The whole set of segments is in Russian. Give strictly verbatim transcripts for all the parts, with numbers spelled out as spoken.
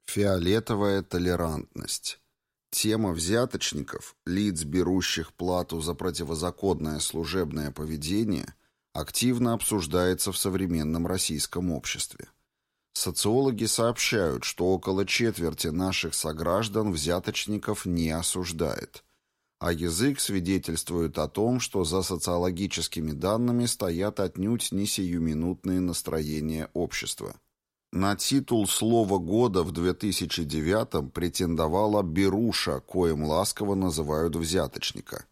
Фиолетовая толерантность. Тема взяточников, лиц, берущих плату за противозаконное служебное поведение, активно обсуждается в современном российском обществе. Социологи сообщают, что около четверти наших сограждан взяточников не осуждает, а язык свидетельствует о том, что за социологическими данными стоят отнюдь не сиюминутные настроения общества. На титул «Слово года» в две тысячи девятом претендовала «беруша», коим ласково называют взяточника.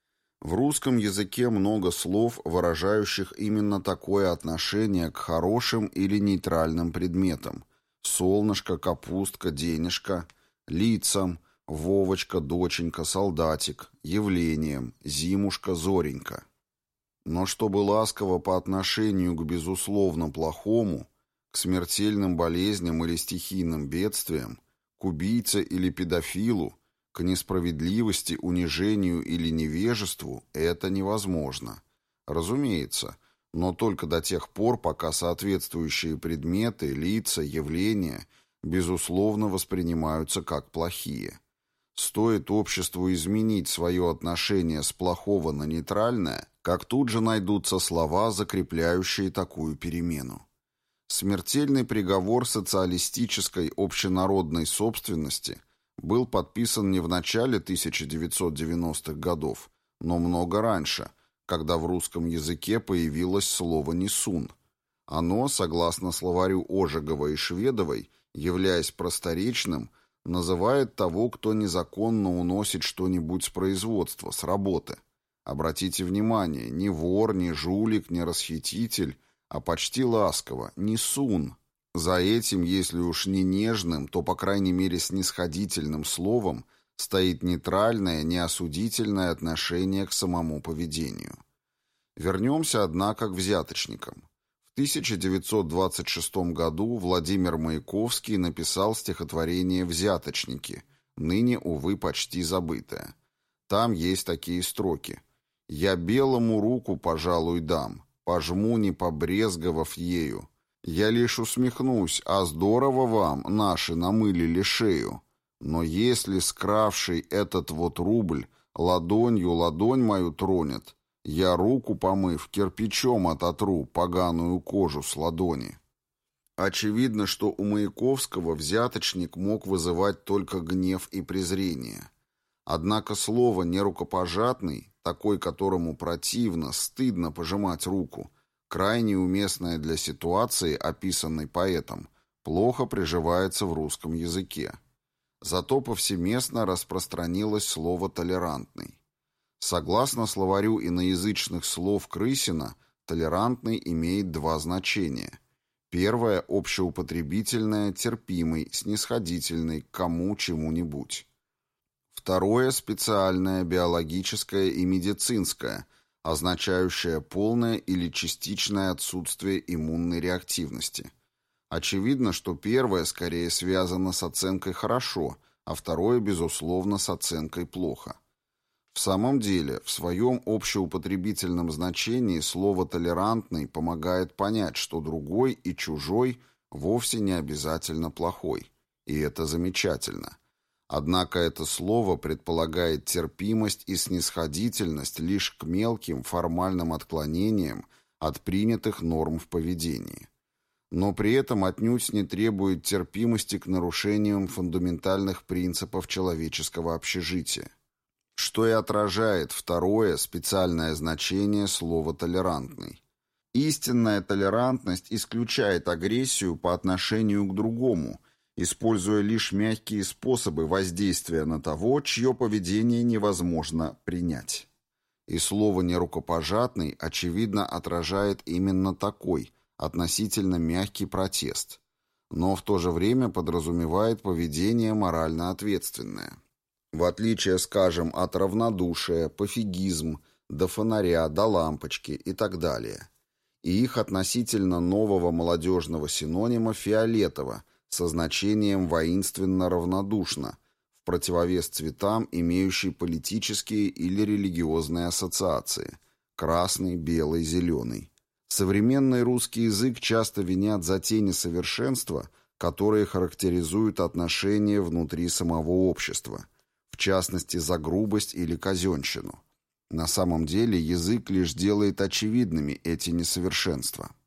В русском языке много слов, выражающих именно такое отношение к хорошим или нейтральным предметам: солнышко, капустка, денежка, лицам, Вовочка, доченька, солдатик, явлением, зимушка, зоренька. Но чтобы ласково по отношению к безусловно плохому, к смертельным болезням или стихийным бедствиям, к убийце или педофилу, к несправедливости, унижению или невежеству, это невозможно. Разумеется, но только до тех пор, пока соответствующие предметы, лица, явления, безусловно, воспринимаются как плохие. Стоит обществу изменить свое отношение с плохого на нейтральное, как тут же найдутся слова, закрепляющие такую перемену. Смертельный приговор социалистической общенародной собственности был подписан не в начале тысяча девятьсот девяностых годов, но много раньше, когда в русском языке появилось слово «несун». Оно, согласно словарю Ожегова и Шведовой, являясь просторечным, называет того, кто незаконно уносит что-нибудь с производства, с работы. Обратите внимание, ни вор, ни жулик, ни расхититель, а почти ласково, несун. За этим, если уж не нежным, то, по крайней мере, снисходительным словом стоит нейтральное, неосудительное отношение к самому поведению. Вернемся, однако, к взяточникам. В тысяча девятьсот двадцать шестом году Владимир Маяковский написал стихотворение «Взяточники», ныне, увы, почти забытое. Там есть такие строки: «Я белому руку, пожалуй, дам, пожму, не побрезговав ею. Я лишь усмехнусь, а здорово вам, наши, намылили шею. Но если скравший этот вот рубль ладонью ладонь мою тронет, я, руку помыв, кирпичом ототру поганую кожу с ладони». Очевидно, что у Маяковского взяточник мог вызывать только гнев и презрение. Однако слово «нерукопожатный», такой, которому противно, стыдно пожимать руку, крайне уместное для ситуации, описанной поэтом, плохо приживается в русском языке. Зато повсеместно распространилось слово «толерантный». Согласно словарю иноязычных слов Крысина, толерантный имеет два значения. Первое – общеупотребительное, терпимый, снисходительный к кому чему-нибудь. Второе – специальное, биологическое и медицинское, означающее полное или частичное отсутствие иммунной реактивности. Очевидно, что первое скорее связано с оценкой «хорошо», а второе, безусловно, с оценкой «плохо». В самом деле, в своем общеупотребительном значении слово «толерантный» помогает понять, что другой и чужой вовсе не обязательно плохой. И это замечательно. Однако это слово предполагает терпимость и снисходительность лишь к мелким формальным отклонениям от принятых норм в поведении. Но при этом отнюдь не требует терпимости к нарушениям фундаментальных принципов человеческого общежития, что и отражает второе специальное значение слова «толерантный». Истинная толерантность исключает агрессию по отношению к другому, используя лишь мягкие способы воздействия на того, чье поведение невозможно принять. И слово «нерукопожатный» очевидно отражает именно такой, относительно мягкий протест, но в то же время подразумевает поведение морально ответственное. В отличие, скажем, от равнодушия, пофигизм, до фонаря, до лампочки и так далее. И их относительно нового молодежного синонима «фиолетово» со значением «воинственно-равнодушно», в противовес цветам, имеющие политические или религиозные ассоциации – красный, белый, зеленый. Современный русский язык часто винят за те несовершенства, которые характеризуют отношения внутри самого общества, в частности, за грубость или казенщину. На самом деле язык лишь делает очевидными эти несовершенства.